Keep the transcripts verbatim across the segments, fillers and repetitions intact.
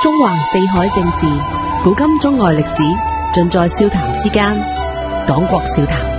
中橫四海正事，古今中外歷史，盡在笑談之間。講國笑談。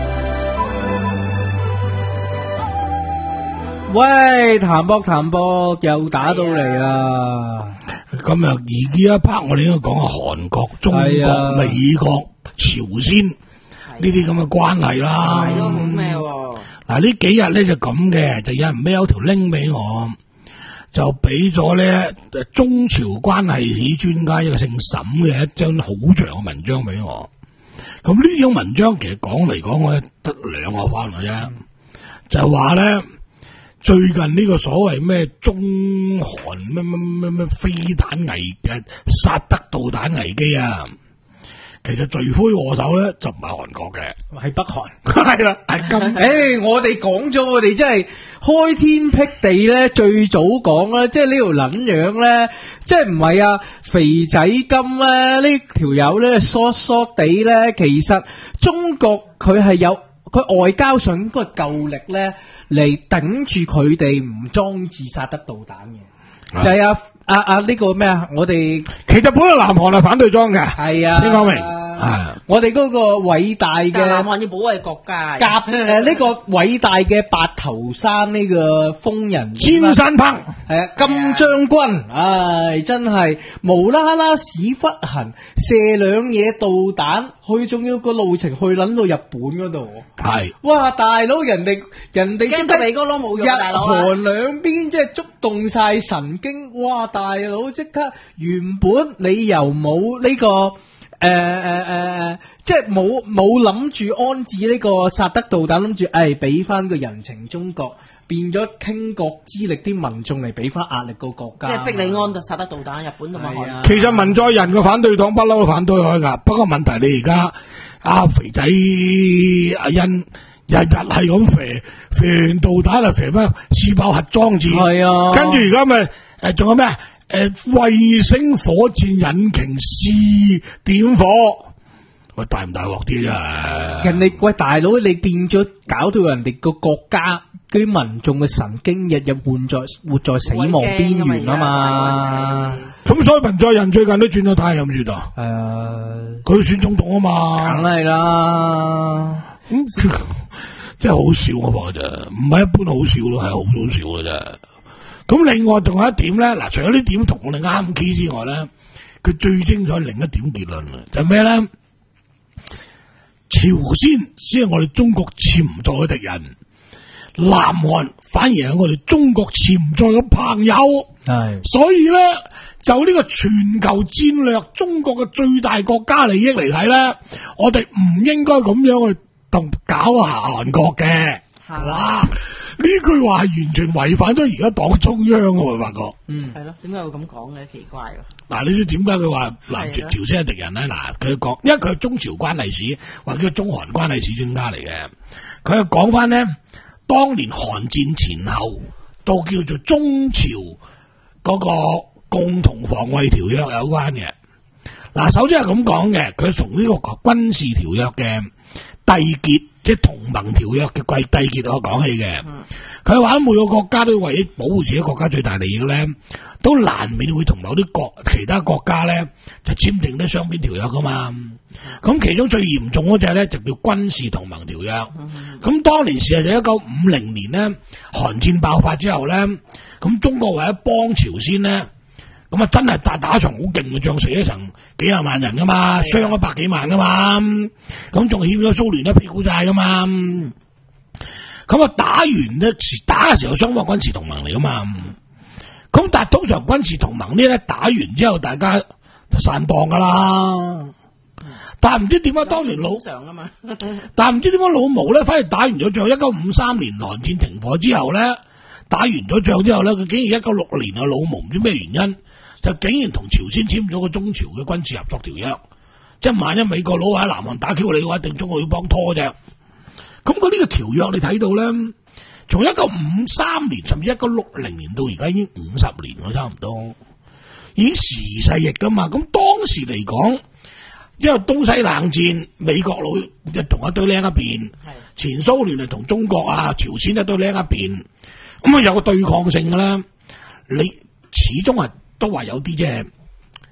喂，譚博譚博又打到嚟啦！ 今日而呢一 part 我哋應該講下韓國、中國、美國、朝鮮呢啲咁嘅關係啦。 係咯，冇咩喎？ 嗱呢幾日咧就咁嘅，就有人孭有條 link 俾我，就俾咗咧中朝關係史專家一個姓沈嘅一張好長嘅文章俾我。咁呢種文章其實講嚟講去得兩個翻嚟啫，就係話咧。最近呢個所謂咩中韓咩咩咩咩飛彈危嘅薩德導彈危機啊，其實罪魁禍首咧就唔係韓國嘅， 係北韓。 係啦，係咁。 誒，我哋講咗，我哋真係開天闢地咧，最早講啦，即係呢條撚樣咧，即係唔係啊肥仔金咧呢條友咧疏疏地咧，其實中國佢係有。佢外交上應該夠力咧，嚟頂住佢哋唔裝置薩德導彈嘅，就係啊啊啊呢個咩啊？我哋其實本來南韓係反對裝嘅， 係啊， 先講明係。我哋嗰個偉大嘅南韓要保衛國家， 甲誒呢個偉大嘅白頭山呢個瘋人尖山烹係啊金將軍，唉真係無啦啦屎忽痕射兩嘢導彈，去仲要個路程去撚到日本嗰度，係哇大佬人哋人哋驚個鼻哥窿冇用，大佬啊！ 日韓兩邊即係觸動晒神經，哇大佬即刻原本你又冇呢個。誒誒誒，即係冇冇諗住安置呢個薩德導彈，諗住誒俾翻個人情中國，變咗傾國之力啲民眾嚟俾翻壓力個國家， 即係逼你安就薩德導彈，日本同埋韓。 其實文在寅個反對黨不嬲都反對佢噶，不過問題你而家阿肥仔阿欣日日係咁肥肥導彈啊，肥咩試爆核裝置，係啊，跟住而家咪誒仲有咩？誒，衛星火箭引擎試點火，喂大唔大鑊啲啫？ 人哋喂大佬，你變咗搞到人哋個國家啲民眾嘅神經日日活在活在死亡邊緣啊嘛！ 咁所以文在寅最近都轉咗態，有冇知道？ 係啊， 佢要選總統啊嘛， 梗係啦。 咁真係好笑啊！我覺得唔係一般好笑咯，係好好笑嘅啫。咁另外仲有一點咧，嗱，除咗呢點同我哋啱 key 之外咧，佢最精彩另一點結論啊，就係咩咧？朝鮮先係我哋中國潛在嘅敵人，南韓反而係我哋中國潛在嘅朋友。係，所以咧就呢個全球戰略，中國嘅最大國家利益嚟睇咧，我哋唔應該咁樣去同搞下韓國嘅。哇！呢句話係完全違反咗而家黨中央嘅，我發覺。嗯， 係咯，點解會咁講嘅？奇怪喎。 嗱，你知點解佢話南朝朝鮮係敵人咧？嗱，佢講，因為佢係中朝關係史或者中韓關係史專家嚟嘅，佢係講翻咧，當年韓戰前後到叫做中朝嗰個共同防衛條約有關嘅。嗱，首先係咁講嘅，佢從呢個軍事條約嘅締結。即係同盟條約嘅貴締結我講起嘅，佢話每個國家都為咗保護自己國家最大利益咧，都難免會同某啲國其他國家咧就簽訂啲雙邊條約噶嘛。咁、嗯、其中最嚴重嗰隻咧就叫軍事同盟條約。咁、嗯、當年事實就一九五零年咧，韓戰爆發之後咧，咁中國為咗幫朝鮮咧。咁啊，真係打打場好勁嘅仗，死咗成幾廿萬人噶嘛，傷咗百幾萬噶嘛，咁仲欠咗蘇聯一屁股債噶嘛，咁啊打完咧，打嘅時候雙方軍事同盟嚟噶嘛，咁但係通常軍事同盟呢咧打完之後，大家就散檔噶啦，但係唔知點解當年老常啊嘛，但係唔知點解老毛咧，反而打完咗仗，一九五三年韓戰停火之後咧，打完咗仗之後咧，佢竟然一九六年啊，老毛唔知咩原因。就竟然同朝鮮簽咗個中朝嘅軍事合作條約，即係萬一美國佬喺南韓打 Q 你嘅話，一定中國要幫拖啫。咁佢呢個條約你睇到咧，從一九五三年甚至一九六零年到而家已經五十年咯，差唔多，已經時勢易噶嘛。咁當時嚟講，因為東西冷戰，美國佬一同一堆僆一邊，前蘇聯係同中國啊、朝鮮一堆僆一邊，咁啊有個對抗性嘅啦，你始終係。都話有啲即係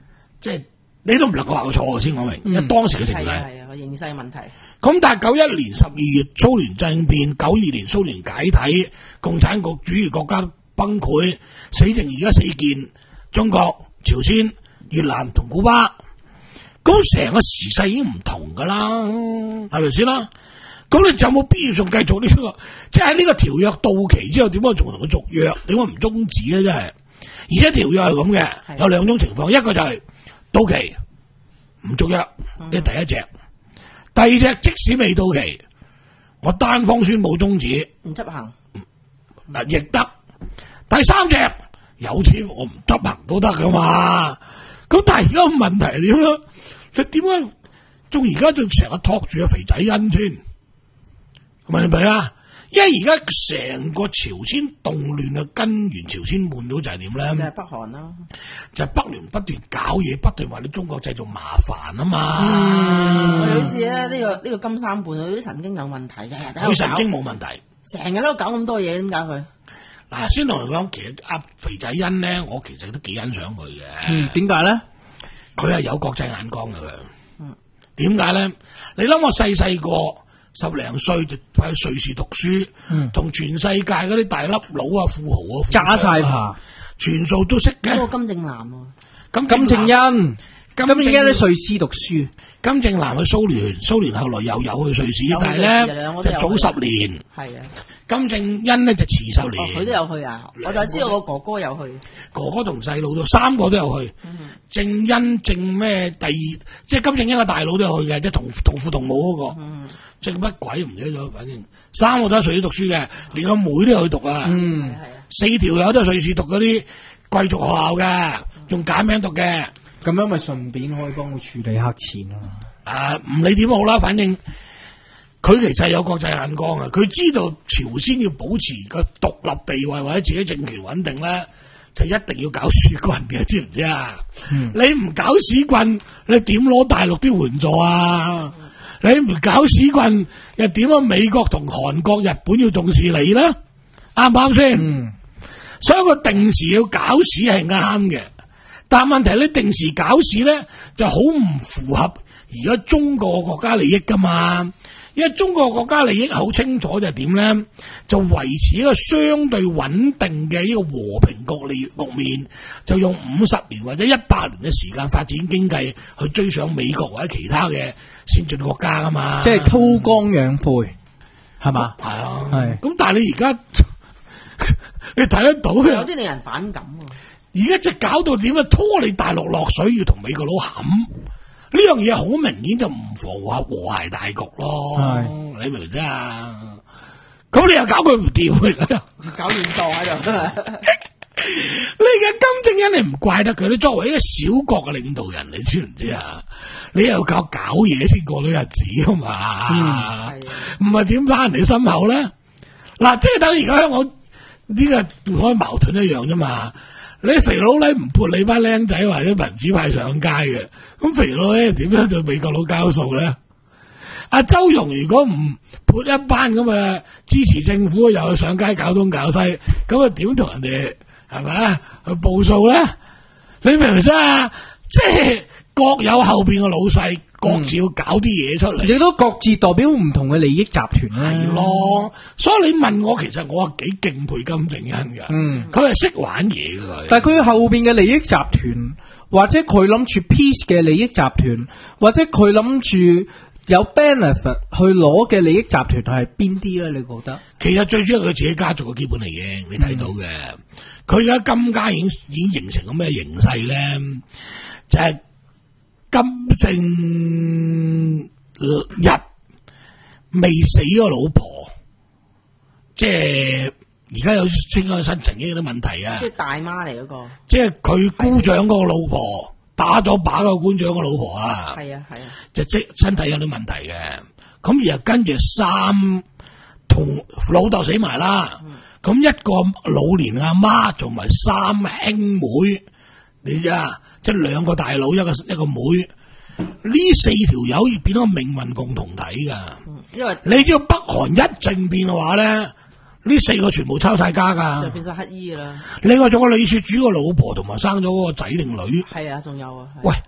即係你都唔能夠話佢錯嘅先講明，因為當時嘅情勢係啊係啊，個形勢問題。 咁但係九一年十二月蘇聯政變，九二年蘇聯解體，共產國主義國家崩潰，死剩而家四件：中國、朝鮮、越南同古巴。咁成個時勢已經唔同噶啦，係咪先啦？咁你就有冇必要仲繼續呢、這個？即係喺呢個條約到期之後，點解仲同佢續約？點解唔終止咧？真係，而且條約係咁嘅，有兩種情況，一個就係到期唔續約，呢係第一隻；第二隻即使未到期，我單方宣布終止， 唔執行嗱亦得；第三隻有錢我唔執行都得噶嘛。咁但係而家個問題係點咧？你點解仲而家仲成日托住阿肥仔恩添？明唔明啊？因為而家成個朝鮮動亂嘅根源，朝鮮半島就係點咧？ 就係北韓啦， 就係北聯不斷搞嘢，不斷話你中國製造麻煩啊嘛。 我好似咧呢個呢、這個金三胖佢啲神經有問題嘅， 佢神經冇問題， 成日都搞咁多嘢，點解佢？ 嗱，先同你講，其實阿肥仔恩咧，我其實都幾欣賞佢嘅。 嗯，點解咧？ 佢係有國際眼光嘅佢。嗯，點解咧？你諗我細細個十零歲就喺瑞士讀書，同、嗯、全世界嗰啲大粒佬啊、富豪啊揸晒爬，全數都識嘅。 嗰個金正男啊， 咁金正恩，金正恩喺瑞士讀書。 金正男去蘇聯，蘇聯後來又有去瑞士，但係咧就早十年。係啊，金正恩咧就遲十年。 佢、哦、都有去啊！我就知道我哥哥有去， 哥哥同細佬都三個都有去。嗯、正恩正咩？第二即係金正恩嘅大佬都有去嘅，即係同同父同母嗰、那個。嗯、正乜鬼唔記得咗，反正三個都喺瑞士讀書嘅，連個妹都有去讀啊。嗯，四條友都係瑞士讀嗰啲貴族學校嘅，用簡名讀嘅。 咁樣咪順便可以幫佢處理黑錢咯。 啊，唔理點好啦，反正佢其實有國際眼光啊！佢知道朝鮮要保持個獨立地位或者自己政權穩定咧，就一定要搞屎棍嘅，知唔知啊？嗯、你唔搞屎棍，你點攞大陸啲援助啊？嗯、你唔搞屎棍，又點解美國同韓國、日本要重視你咧？啱唔啱先？嗯、所以個定時要搞屎係啱嘅。但係問題咧，定時搞事咧就好唔符合而家中國國家利益噶嘛？因為中國國家利益好清楚就係點咧，就維持一個相對穩定嘅一個和平局利局面，就用五十年或者一百年嘅時間發展經濟去追上美國或者其他嘅先進國家噶嘛？ 即係韜光養晦，係嘛？ 係啊，係。咁但係你而家你睇得到嘅， 有啲令人反感啊。 而家就搞到點啊？拖你大陸落水，要同美國佬冚呢樣嘢，好明顯就唔符合和諧大局咯。係你明唔明啫？咁你又搞佢唔掂， 搞亂檔喺度。 你嘅金正恩你唔怪得佢，你作為一個小國嘅領導人，你知唔知啊？你又搞搞嘢先過到日子啊嘛？唔係點翻人哋心口咧？嗱，即係等而家香港呢個開矛盾一樣啫嘛。你肥佬咧唔潑你班僆仔或者民主派上街嘅，咁肥佬咧點樣對美國佬交數咧？阿周融如果唔潑一班咁嘅支持政府又去上街搞東搞西，咁啊點同人哋係咪啊去報數咧？你明唔明啊？即係各有後邊嘅老細，各自要搞啲嘢出嚟， 亦、嗯、都各自代表唔同嘅利益集團係咯。所以你問我，其實我係幾敬佩金正恩噶。嗯，佢係識玩嘢噶。 但係佢後邊嘅利益集團，或者佢諗住 peace 嘅利益集團，或者佢諗住有 benefit 去攞嘅利益集團係邊啲咧？你覺得？ 其實最主要係佢自己家族嘅基本利益，你睇到嘅。佢而家金家已經已經形成個咩形勢咧？就係、是、金正日未死個老婆，即係而家有清咗身曾經有啲問題啊！ 即係大媽嚟嗰個， 即係佢姑丈嗰個老婆打咗靶個官長個老婆啊！ 係啊係啊， 就即身體有啲問題嘅，咁而跟住三同老豆死埋啦，咁、嗯、一個老年阿媽同埋三兄妹，你知啊？即係兩個大佬一個一個妹，呢四條友而變咗命運共同體噶。因為你知道北韓一政變嘅話咧，呢四個全部抄晒家噶， 就變晒乞衣啦。 另外仲有李雪主個老婆同埋生咗嗰個仔定女， 係啊，仲有啊。 喂，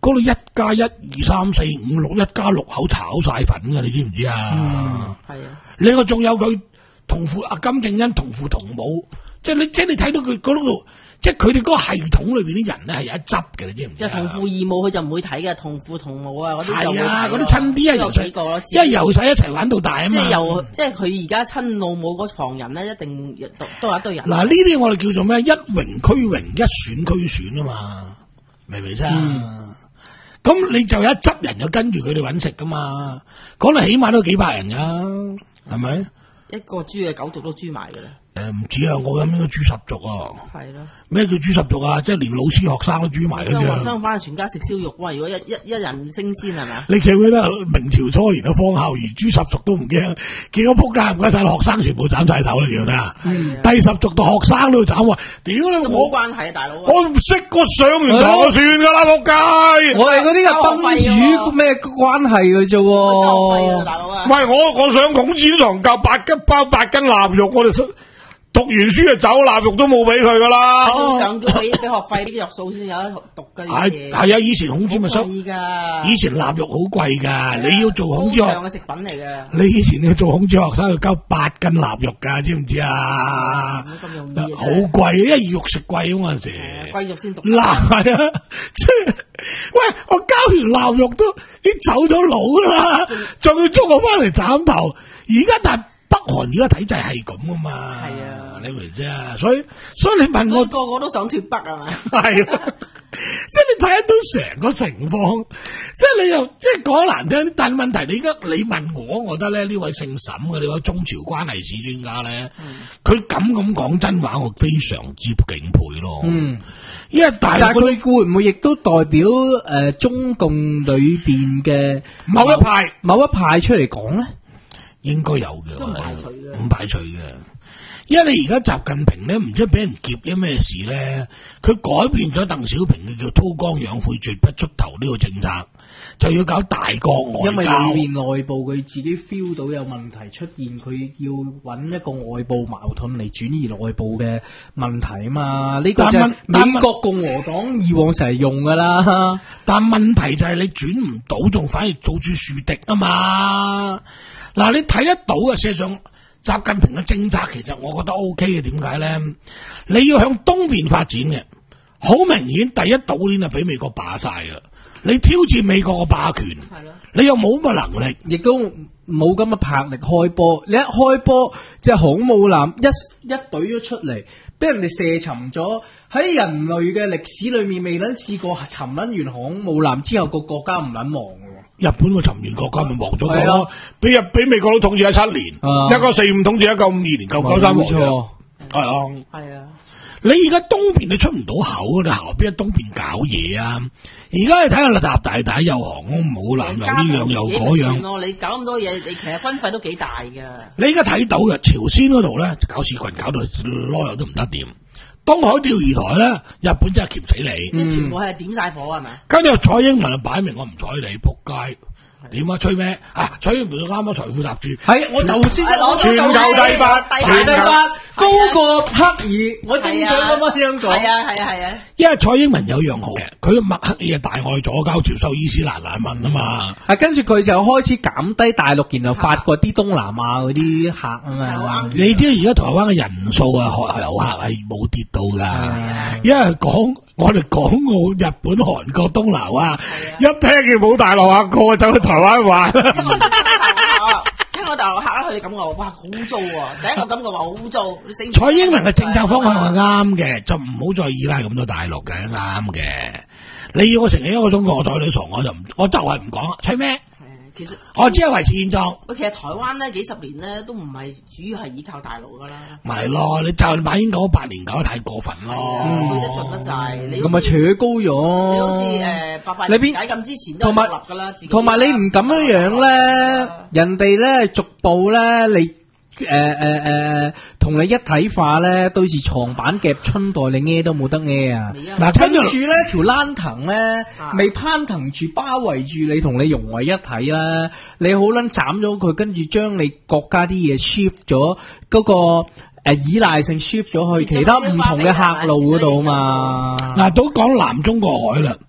嗰度一加一二三四五六，一加六口炒晒粉㗎，你知唔知啊？ 係啊， 另外仲有佢同父阿金正恩同父同母，即係你即係你睇到佢嗰度。即係佢哋嗰個系統裏邊啲人咧係有一執嘅，你知唔知？ 即係同父異母佢就唔會睇嘅，同父同母啊嗰啲就會睇。 係啊，嗰啲親啲啊，由細幾個咯， 因為由細一齊玩到大啊嘛。 即係由即係佢而家親老母嗰房人咧，一定都都有一堆人。 嗱，呢啲我哋叫做咩？一榮俱榮，一選俱選啊嘛，明唔明啫？咁、嗯、你就有一執人就跟住佢哋揾食噶嘛，講嚟起碼都幾百人噶，係咪？ 一個豬嘅九族都豬埋嘅啦。 誒，唔止啊！我諗應該豬十族啊。係咯。咩叫豬十族啊？即係連老師學生都豬埋嗰啲啊。學生翻去全家食燒肉，哇！如果一一一人升仙係咪？ 你記唔記得明朝初年嘅方孝孺豬十族都唔驚，見到仆街唔該晒學生全部斬晒頭啦，記唔記得啊？第十族到學生都要斬喎，屌你我！ 冇關係啊，大佬。 我唔識，我上完堂就算噶啦，仆街！ 我哋嗰啲係賓主咩關係嘅啫喎？ 大佬啊！ 喂，我我上孔子堂教八斤包八斤臘肉，我哋讀完書就走，臘肉都冇俾佢噶啦。 正常叫俾俾學費啲藥數先有得讀嘅。 係係啊，以前孔子咪收，以前臘肉好貴噶，你要做孔子學嘅食品嚟嘅。 你以前你做孔子學生要交八斤臘肉噶，知唔知啊？ 咁容易好貴，因為肉食貴嗰陣時。 貴肉先讀。 嗱係啊，即係喂，我交完臘肉都已經走咗佬啦，仲要捉我翻嚟斬頭，而家但。北韓而家體制係咁啊嘛，係啊，你明唔知啊？所以所以你問我個個都想脫北啊嘛， 係啊，即係你睇得到成個情況，即係你又即係講難聽，但係問題你而家你問我，我覺得咧呢位姓沈嘅呢位中朝關係史專家咧，佢咁咁講真話，我非常之敬佩咯。嗯，因為大但係佢會唔會亦都代表誒、呃、中共裏邊嘅某一派某一派出嚟講咧？ 應該有嘅， 都唔排除嘅， 唔排除嘅。因為你而家習近平咧，唔知俾人劫咗咩事咧，佢改變咗鄧小平嘅叫韜光養晦絕不出頭呢個政策，就要搞大國外交。 因為裏面內部佢自己 feel 到有問題出現，佢要揾一個外部矛盾嚟轉移內部嘅問題啊嘛。呢、這個就係美國共和黨以往成日用噶啦。 但問題就係你轉唔到，仲反而做住樹敵啊嘛。嗱，你睇得到嘅，事實上習近平嘅政策其實我覺得 O K 嘅，點解咧？你要向東邊發展嘅，好明顯第一島鏈係俾美國霸晒㗎，你挑戰美國嘅霸權，你又冇乜能力， 亦都冇咁嘅魄力開波。你一開波，隻航母艦一一懟咗出嚟，俾人哋射沉咗。喺人類嘅歷史裏面，未撚試過沉撚完航母艦之後，個國家唔撚亡嘅。 日本個沉完國家咪亡咗個咯，俾日俾美國佬統治咗七年，一九四五統治一九五二年，九九三亡咗，係啊，係啊。你而家東邊你出唔到口，你行邊喺東邊搞嘢啊？而家你睇下習大大又航空母艦，又呢樣又嗰樣， 你搞咁多嘢，你其實軍費都幾大㗎。 你而家睇到嘅朝鮮嗰度咧，搞事棍搞到攞油都唔得掂。東海釣魚台咧，日本真係鉗死你， 即係全部係點晒火係咪？ 跟住蔡英文就擺明我唔睬你，仆街。點啊？吹咩啊？蔡英文啱啱財富雜誌係我頭先攞全球第八， 全球第八高過克爾，我正想咁樣講。 係啊係啊係啊， 因為蔡英文有樣好嘅，佢默克爾係大愛左膠接收伊斯蘭難民啊嘛。 係跟住佢就開始減低大陸，然後發掘啲東南亞嗰啲客啊嘛。 你知而家台灣嘅人數啊，遊客係冇跌到噶，因為講。我哋港澳、日本、韓國、東南亞，一聽見冇大陸客過，走去台灣玩。 聽我大陸客佢哋感覺哇好污糟喎，第一個感覺話好污糟。 蔡英文嘅政策方向係啱嘅，就唔好再依賴咁多大陸嘅，啱嘅。你要我承認一個中國，我對你傻，我就唔，我就係唔講啦。吹咩？其實我只係維持現狀。 喂，其實台灣咧幾十年咧都唔係主要係依靠大陸噶啦。 咪咯，你就馬英九八年搞得太過分咯， 去得盡得滯。 咁咪扯高咗。 你好似誒八八年解禁之前都獨立噶啦， 同埋你唔咁樣樣咧，人哋咧逐步咧你。誒誒誒，同、呃呃、你一體化咧，到時床板夾春袋，你孭都冇得孭啊！嗱，跟住咧條欄藤咧，未攀藤住包圍住你，同你融為一體啦。你好撚斬咗佢，跟住將你國家啲嘢 shift 咗嗰個誒、呃、依賴性 shift 咗去其他唔同嘅客路嗰度嘛。 嗱，都講南中國海啦。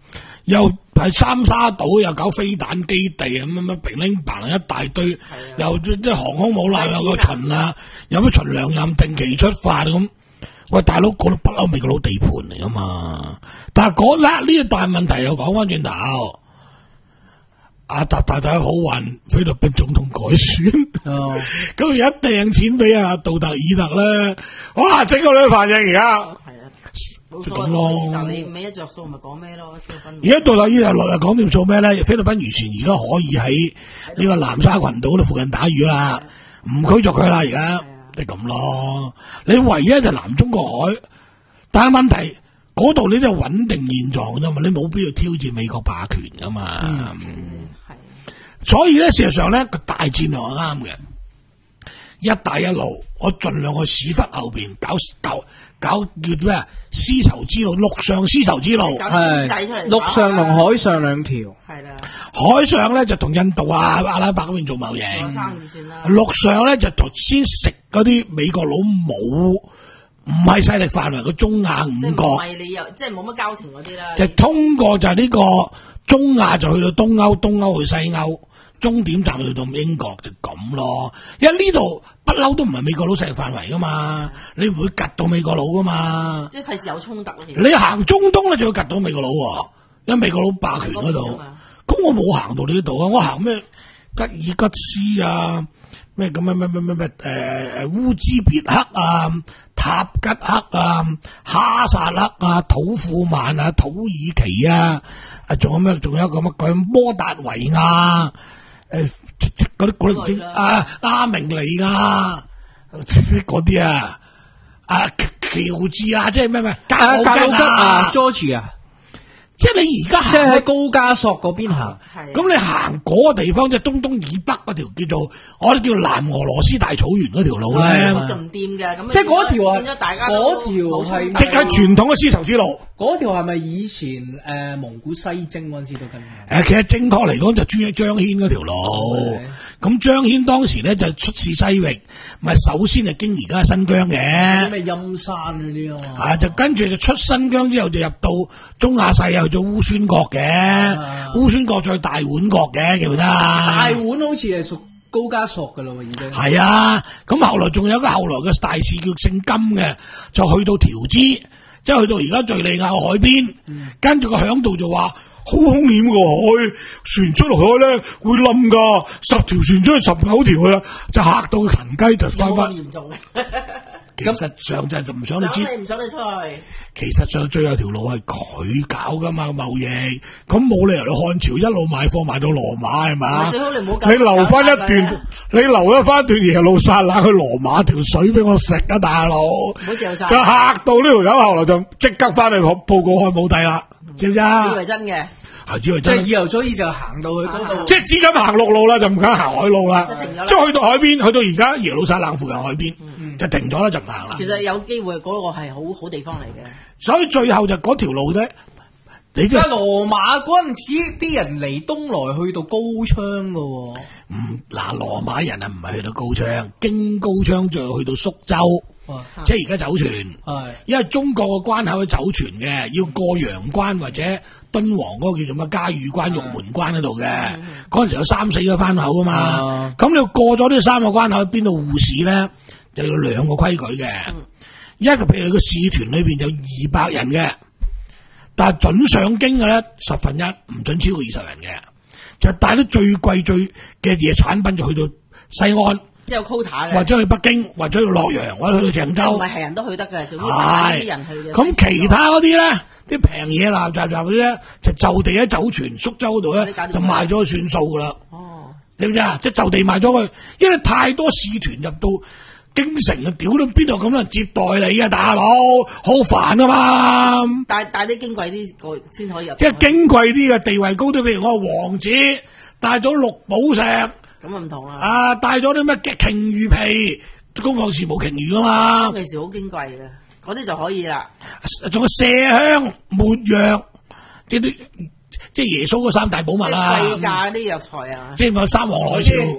又係三沙島又搞飛彈基地咁乜乜平拎棚一大堆，又即係航空母艦有個巡啊，有咩巡糧任定期出發咁。喂，大佬嗰度不嬲美國佬地盤嚟噶嘛？但係嗰粒呢個大問題又講翻轉頭，阿習大大好運菲律賓總統改選， 哦， 咁而家掟錢俾阿杜特爾特咧，哇！整個兩反應而家。 冇咁咯但你尾一着數咪講咩咯？菲律賓而家杜特爾特落嚟講掂數咩咧？菲律賓漁船而家可以喺呢個南沙群島嗰度附近打魚啦，唔驅逐佢啦，而家即係咁咯。你唯一就南中國海，但係問題嗰度你都係穩定現狀啫嘛，你冇必要挑戰美國霸權噶嘛。 係、嗯， 所以咧，事實上咧個大戰略係啱嘅。一帶一路，我盡量去屎忽後邊搞搞搞叫咩啊？絲綢之路，陸上絲綢之路， 係陸上同海上兩條， 係啦。 海上咧就同印度啊、阿拉伯嗰邊做貿易， 生意算啦。 陸上咧就同先食嗰啲美國佬冇唔係勢力範圍嘅中亞五國， 唔係你又即係冇乜交情嗰啲啦。 就通過就係呢個中亞就去到東歐，東歐去西歐。終點站去到英國就咁咯，因為呢度不嬲都唔係美國佬勢力範圍噶嘛，你唔會夾到美國佬噶嘛。 即係費事有衝突咯。 你行中東咧就要夾到美國佬喎，因為美國佬霸權嗰度。咁我冇行到呢度啊，我行咩吉爾吉斯啊，咩咁咩咩咩咩咩誒誒烏茲別克啊、塔吉克啊、哈薩克啊、土庫曼啊、土耳其啊，啊仲有咩？仲有一個乜鬼摩達維亞。誒，嗰啲嗰啲唔知啊，阿明尼亞嗰啲啊，啊喬治啊，即係咩咩格魯吉亞、 Georgia 啊， 即係你而家即係喺高加索嗰邊行， 咁你行嗰個地方即係東東以北嗰條叫做我哋叫南俄羅斯大草原嗰條路咧， 就唔掂嘅，咁即係嗰條啊， 變咗大家嗰條係即係傳統嘅絲綢之路。 嗰條係咪以前誒、呃、蒙古西征嗰陣時都跟？ 誒，其實正確嚟講就張張騫嗰條路。咁張騫當時咧就出使西域，咪首先係經而家新疆嘅。 咩陰山嗰啲啊嘛。 啊，就跟住就出新疆之後就入到中亞細又做烏孫國嘅，烏孫國再大碗國嘅，記唔記得？ 大碗好似係屬高加索噶啦，已經。 係啊，咁後來仲有一個後來嘅大使叫姓金嘅，就去到條支。即係去到而家敘利亞海邊，嗯、跟住個響度就話好兇險個海，船出海咧會冧噶，十條船出去十九條去啦，就嚇到佢騰雞就翻翻。 嚴重嘅， 其實上就係就唔想你知， 你唔想你出去。 其實上最後條路係佢搞噶嘛貿易，咁冇理由你漢朝一路買貨買到羅馬係嘛？ 最好你唔好你留翻一段，你留一翻段耶路撒冷去羅馬條水俾我食啊，大佬！ 唔好嚼晒。 就嚇到呢條友，後來就即刻翻去報告漢武帝啦，知唔知啊？ 以為真嘅。 係以為真。 即係以後所以就行到去嗰度。 即係只敢行陸路啦，就唔敢行海路啦。 就停咗啦。 即係去到海邊，去到而家耶路撒冷附近海邊， 嗯、 就停咗啦，就唔行啦。 其實有機會嗰個係好好地方嚟嘅。 所以最後就嗰條路咧，你而家羅馬嗰陣時啲人嚟東來去到高昌噶、哦。 嗯，嗱，羅馬人啊唔係去到高昌，經高昌再去到蘇州， 啊、 即係而家走船。係，因為中國嘅關口去走船嘅，要過陽關或者敦煌嗰個叫做乜嘉峪關、玉門關嗰度嘅。嗰陣、嗯、時有三四個關口噶嘛，咁、啊、你要過咗呢三個關口，邊度護市咧，就有兩個規矩嘅。嗯、一個譬如個使團裏邊有二百人嘅，但係准上京嘅咧十分一，唔准超過二十人嘅。就帶啲最貴最嘅嘢產品就去到西安， 即係有 quota 嘅， 或者去北京，或者去洛陽，或者去到鄭州。 唔係係人都去得嘅，總之帶啲人去嘅。 咁其他嗰啲咧，啲平嘢鬧雜雜嗰啲咧，就就地喺酒泉蘇州嗰度咧，就賣咗算數噶啦。哦，知唔知啊？即係就地賣咗佢，因為太多使團入到京城啊，屌到邊度咁多人接待你啊，大佬，好煩啊嘛！ 帶帶啲矜貴啲個先可以入。 即係矜貴啲嘅地位高啲，譬如我王子帶咗綠寶石， 咁啊唔同啦。 啊，帶咗啲咩嘅鯨魚皮，公共事務鯨魚啊嘛。 嗰陣時好矜貴嘅，嗰啲就可以啦。 仲有麝香、沒藥，即係啲即係耶穌嗰三大寶物啦。 貴價啲藥材啊， 即係有三皇海潮。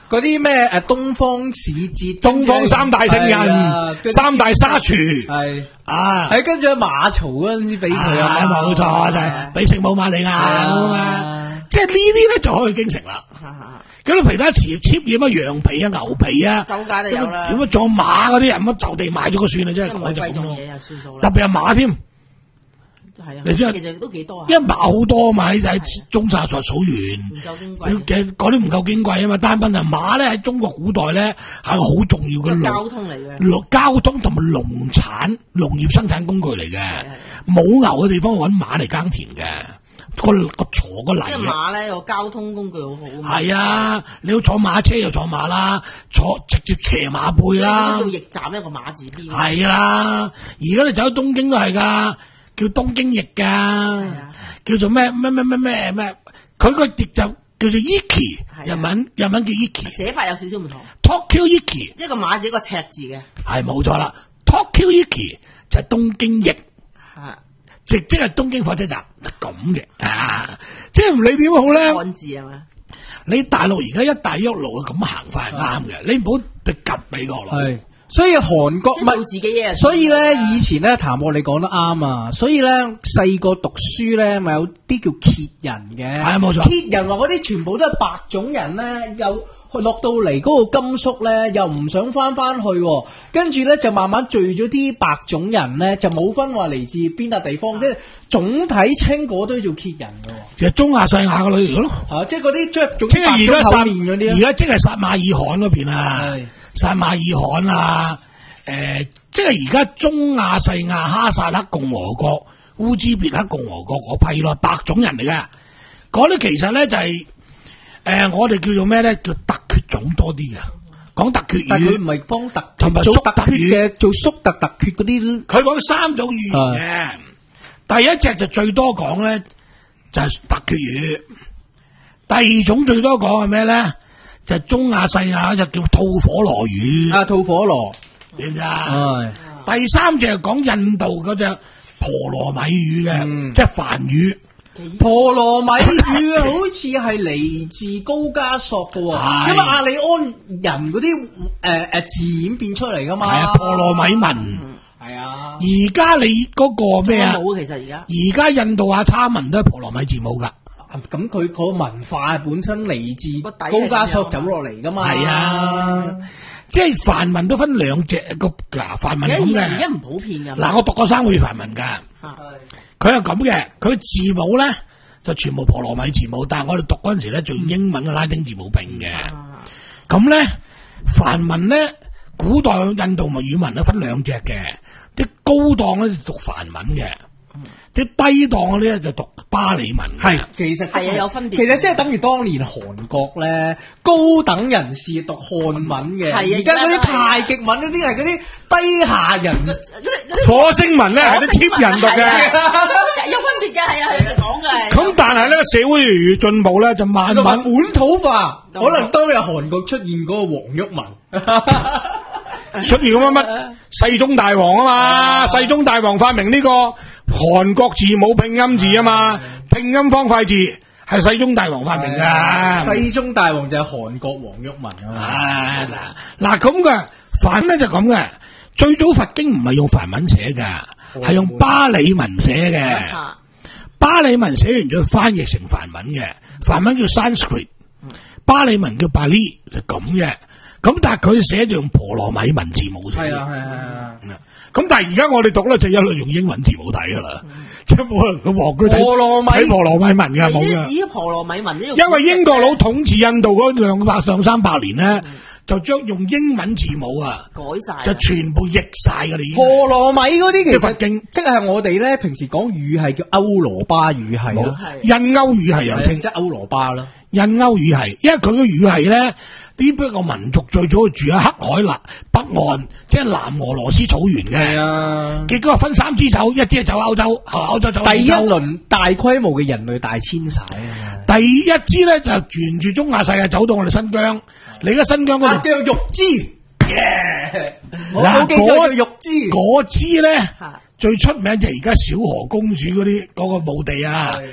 嗰啲咩誒東方使節， 東方三大聖人、三大沙廚係啊， 係跟住喺馬槽嗰陣時俾佢啊， 冇錯就係俾聖母瑪利亞啊，即係呢啲咧就可以京城啦。咁你其他切切嘢乜羊皮啊、牛皮啊， 周街都有啦。 點乜撞馬嗰啲人乜就地買咗個算啦，真係唔係貴重嘢就算數啦。 特別係馬添， 係啊， 你知其實都幾多啊。 因為馬好多嘛，喺喺中沙術數完， 唔夠矜貴。 嘅嗰啲唔夠矜貴啊嘛，但係問題馬咧喺中國古代咧係個好重要嘅交通嚟嘅， 農交通同埋農產農業生產工具嚟嘅。冇牛嘅地方揾馬嚟耕田嘅。個個鋤個泥， 因為馬咧個交通工具好好啊嘛。 係啊，你要坐馬車就坐馬啦，坐直接騎馬背啦。 叫驛站一個馬字邊。 係啦，而家你走東京都係噶，叫東京驛噶，叫做咩咩咩咩咩咩，佢個驛就叫做 Iki， 日文日文叫 Iki， 寫法有少少唔同。 Tokyo Iki， 一個馬字一個赤字嘅。 係冇錯啦 ，Tokyo Iki 就係東京驛。直即係東京火車站咁嘅啊！即係唔理點好咧， 漢字係嘛？ 你大陸而家一帶一路咁行法係啱嘅，你唔好特及俾個咯。 係，所以韓國唔係自己嘢。 所以咧，以前咧，譚博你講得啱啊！所以咧，細個讀書咧，咪有啲叫羯人嘅。 係冇錯。 羯人話嗰啲全部都係白種人咧，又落到嚟嗰個甘肅咧，又唔想翻翻去，跟住咧就慢慢聚咗啲白種人咧，就冇分話嚟自邊笪地方，即係總體稱嗰堆叫羯人嘅。 其實中亞細亞嘅女嚟嘅咯， 係即係嗰啲即係即係而家撒面嗰啲， 而家即係撒馬爾罕嗰邊啊，撒馬爾罕啊，誒、呃，即係而家中亞細亞哈薩克共和國、烏茲別克共和國嗰批咯，白種人嚟嘅，嗰啲其實咧就係、是。誒、呃，我哋叫做咩咧？叫突厥種多啲嘅，講突厥語。 但佢唔係幫突同埋做粟特突厥嘅，做粟特突厥嗰啲。 佢講三種語言嘅，第一隻就最多講咧就係、是、突厥語，第二種最多講係咩咧？就係、是、中亞細亞就叫吐火羅語。 啊，吐火羅， 知唔知啊？第三隻係講印度嗰隻婆羅米語嘅，嗯、即係梵語。 婆羅米語好似係嚟自高加索嘅，因為亞利安人嗰啲誒誒字演變出嚟噶嘛。係啊， 婆羅米文。 係、嗯、啊。而家你嗰個咩啊？ 冇其實而家。 而家印度亞差文都係婆羅米字母噶。 咁佢個文化本身嚟自高加索走落嚟噶嘛。係啊。 即係梵文都分兩隻個嗱，梵文咁嘅。 而家唔普遍噶。 嗱，我讀過三個月梵文噶。係。佢係咁嘅，佢字母咧就全部婆羅米字母，但係我哋讀嗰陣時咧就用英文嘅拉丁字母拼嘅。咁咧梵文咧，古代印度文語文咧分兩隻嘅，啲高檔咧就讀梵文嘅，啲低檔嗰啲咧就讀巴利文。 係，其實係啊有分別。 其實即係等於當年韓國咧，高等人士讀漢文嘅，而家嗰啲太極文嗰啲係嗰啲低下人。 火星文咧係啲 cheap 人讀嘅， 有分別嘅，係啊，係講嘅。 咁但係咧社會越嚟越進步咧，就慢慢本土化，可能當日韓國出現嗰個黃毓民， 出現咁乜乜世宗大王啊嘛，世宗大王發明呢個韓國字母拼音字啊嘛，拼音方塊字係世宗大王發明噶， 世宗大王就係韓國黃毓民啊嘛。嗱嗱咁嘅梵咧就咁嘅。最早佛經唔係用梵文寫噶，係用巴利文寫嘅。巴利文寫完再翻譯成梵文嘅，梵文叫 Sanskrit， 巴利文叫 Bali 就咁嘅。咁但係佢寫就用婆羅米文字母寫。係啊係啊係啊。咁但係而家我哋讀咧就一律用英文字母睇噶啦，即係冇人咁黃居睇睇婆羅米文嘅冇嘅。 咦婆羅米文呢？ 因為英國佬統治印度嗰兩百兩三百年咧。嗯就將用英文字母啊改晒， 就全部譯晒噶啦。 婆羅米嗰啲其實佛經， 即係我哋咧平時講語係叫歐羅巴語系咯， 印歐語系又稱即係歐羅巴啦。 印歐語系，因為佢嘅語系咧，呢個民族最早住喺黑海南北岸，即係南俄羅斯草原嘅。係啊，結果分三支走，一支走歐洲，歐洲走第一輪大規模嘅人類大遷徙。 第一支咧就沿住中亞世界走到我哋新疆，你而家新疆嗰度叫做玉枝， 嗱嗰玉枝嗰支咧最出名就而家小河公主嗰啲嗰個墓地啊，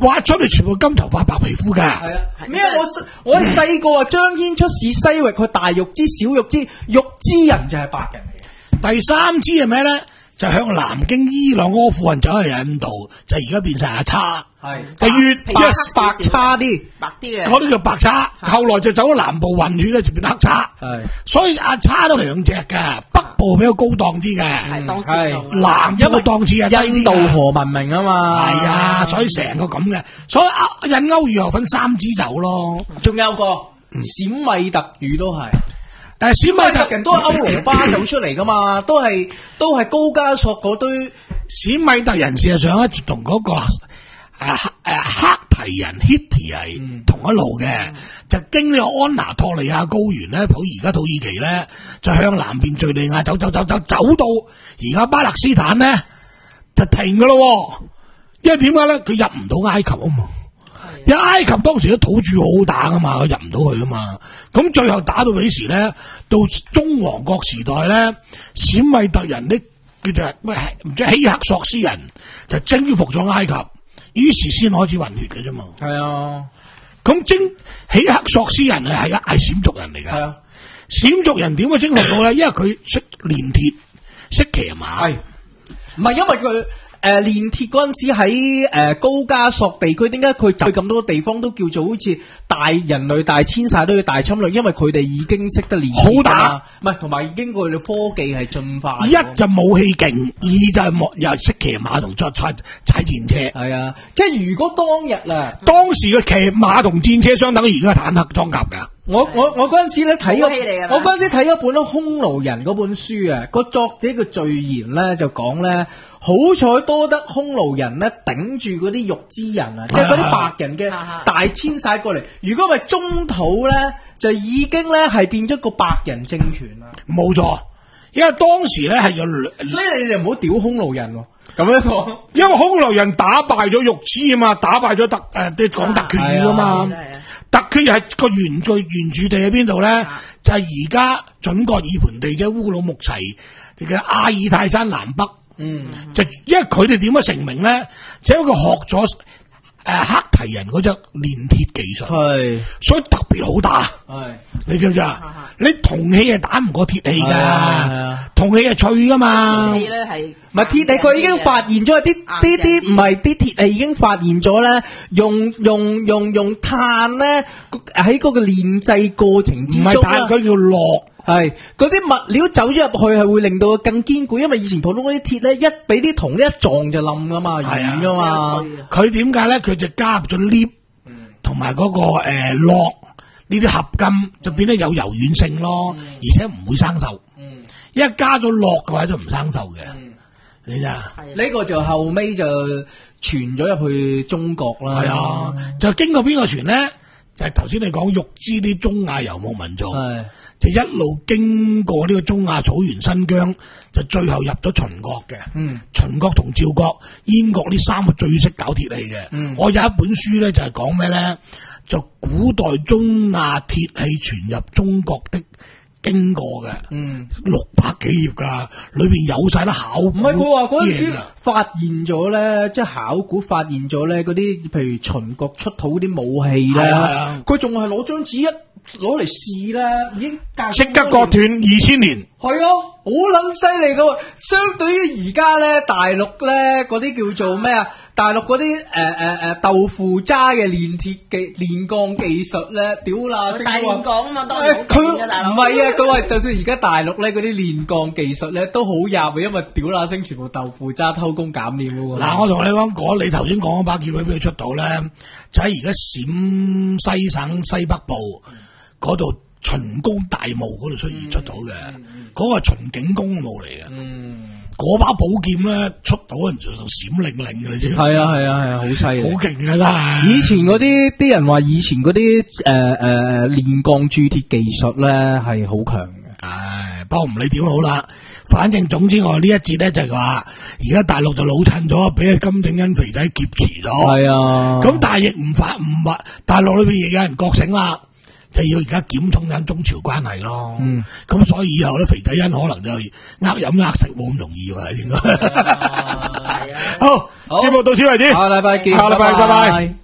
挖出嚟全部金頭髮白皮膚㗎。 係啊，咩我我哋細個啊，張騫出使西域，去大玉之小玉之玉之人就係白人嚟嘅。 第三支係咩咧？就向南經伊朗阿富汗走去印度，就而家變晒阿叉， 係就越白一白差啲， 白啲嘅， 嗰啲叫白叉，後來就走咗南部混血咧，就變黑叉。 係所以阿叉都兩隻㗎，北部比較高檔啲嘅， 係檔次唔同南部嘅檔次係低啲㗎印度河文明啊嘛， 係啊，所以成個咁嘅，所以啊印歐語又分三支走咯。 仲有個閃米特語都係。 但係閃米特米特人都係歐羅巴走出嚟噶嘛，都係都係高加索嗰堆閃米特人事實上咧，同嗰、那個誒誒、啊啊、黑提人 Hitti 係同一路嘅，嗯、就經呢個安拿托利亞高原咧，土而家土耳其咧，就向南邊敘利亞走走走走走到而家巴勒斯坦咧，就停噶咯，因為點解咧？佢入唔到埃及啊嘛。因為埃及當時啲土著好好打噶嘛，佢入唔到去噶嘛。咁最後打到幾時咧？到中王國時代咧，閃米特人啲叫做咩？唔知希克索斯人就征服咗埃及，於是先開始混血嘅啫嘛。 係啊， 咁征希克索斯人係係係閃族人嚟㗎。係啊，閃族人點會征服到咧？因為佢識練鐵，識騎馬。係， 唔係因為佢。誒練鐵嗰陣時喺誒高加索地區，點解佢去咁多地方都叫做好似大人類大遷徙都要大侵略？因為佢哋已經識得練鐵好打， 唔係同埋已經佢哋科技係進化。 一就武器勁，二就係莫又識騎馬同作踩踩戰車。 係啊，即係如果當日啊， 當時嘅騎馬同戰車相等於而家坦克裝甲㗎。 我我我嗰陣時咧睇咗， 我嗰陣時睇咗本《匈奴人》嗰本書啊，個作者嘅序言咧就講咧。好彩多得匈奴人咧頂住嗰啲肉之人啊，即係嗰啲白人嘅大遷徙過嚟。如果唔係中土咧，就已經咧係變咗個白人政權啦。 冇錯，因為當時咧係有兩， 所以你哋唔好屌匈奴人喎。咁樣講， 因為匈奴人打敗咗肉之啊嘛，打敗咗特誒啲講特厥語啊嘛。特厥係個原據原住地喺邊度咧？就係而家準噶爾盆地即係烏魯木齊嘅阿爾泰山南北。嗯，就因為佢哋點樣成名咧？就因為佢學咗誒、呃、黑提人嗰隻練鐵技術，係，所以特別好打。係，你知唔知啊？你銅器係打唔過鐵器㗎，銅器係脆㗎嘛。鐵器咧係，唔係鐵器，佢已經發現咗啲啲啲唔係啲鐵器已經發現咗咧，用用用用碳咧喺嗰個煉製過程之中，唔係碳，佢叫落。係嗰啲物料走咗入去係會令到佢更堅固，因為以前普通嗰啲鐵咧一俾啲銅呢一撞就冧噶嘛，軟噶嘛。佢點解咧？佢就加入咗 lip 同埋嗰個誒落呢啲合金，就變得有柔軟性咯，嗯、而且唔會生鏽。嗯、一加咗落嘅話就唔生鏽嘅。嗯、你知啊？呢個就後尾就傳咗入去中國啦。係啊，就經過邊個傳咧？就係頭先你講玉之啲中亞游牧民族。就一路經過呢個中亞草原新疆，就最後入咗秦國嘅。嗯，秦國同趙國、燕國呢三個最識搞鐵器嘅。嗯，我有一本書咧就係講咩咧？就古代中亞鐵器傳入中國的經過嘅。嗯，六百幾頁噶，裏邊有晒得考古。唔係佢話嗰陣時發現咗咧，即係考古發現咗咧嗰啲，譬如秦國出土嗰啲武器咧，佢仲係攞張紙一。攞嚟試啦，已經即刻割斷二千年。係啊，好撚犀利噶。相對於而家咧，大陸咧嗰啲叫做咩啊？大陸嗰啲誒誒誒豆腐渣嘅煉鐵技煉鋼技術咧，屌啦！大煉鋼啊嘛，當然佢唔係啊，佢話就算而家大陸咧嗰啲煉鋼技術咧都好入啊，因為屌啦聲全部豆腐渣偷工減料噶喎。嗱，我同你講講，你頭先講嗰把劍俾佢出到咧，就喺而家陝西省西北部。嗰度秦公大墓嗰度出現出到嘅，嗰、嗯嗯、個係秦景公墓嚟嘅。嗰、嗯、把寶劍咧出到嗰陣就閃靈靈嘅，你知？係啊係啊係啊，好犀利，好勁噶啦！以前嗰啲啲人話，以前嗰啲誒誒煉鋼鑄鐵技術咧係好強嘅。唉，不過唔理點好啦，反正總之我呢一節咧就係話，而家大陸就老襯咗，俾金正恩肥仔劫持咗。係啊，咁但係亦唔反唔話，大陸裏邊亦有人覺醒啦。 就要而家檢討緊中朝關係咯。 嗯， 咁所以以後咧，肥仔欣可能就呃飲呃食冇咁容易喎，應該。 係啊。 好，節目到此為止， 下禮拜見， 下禮拜拜拜。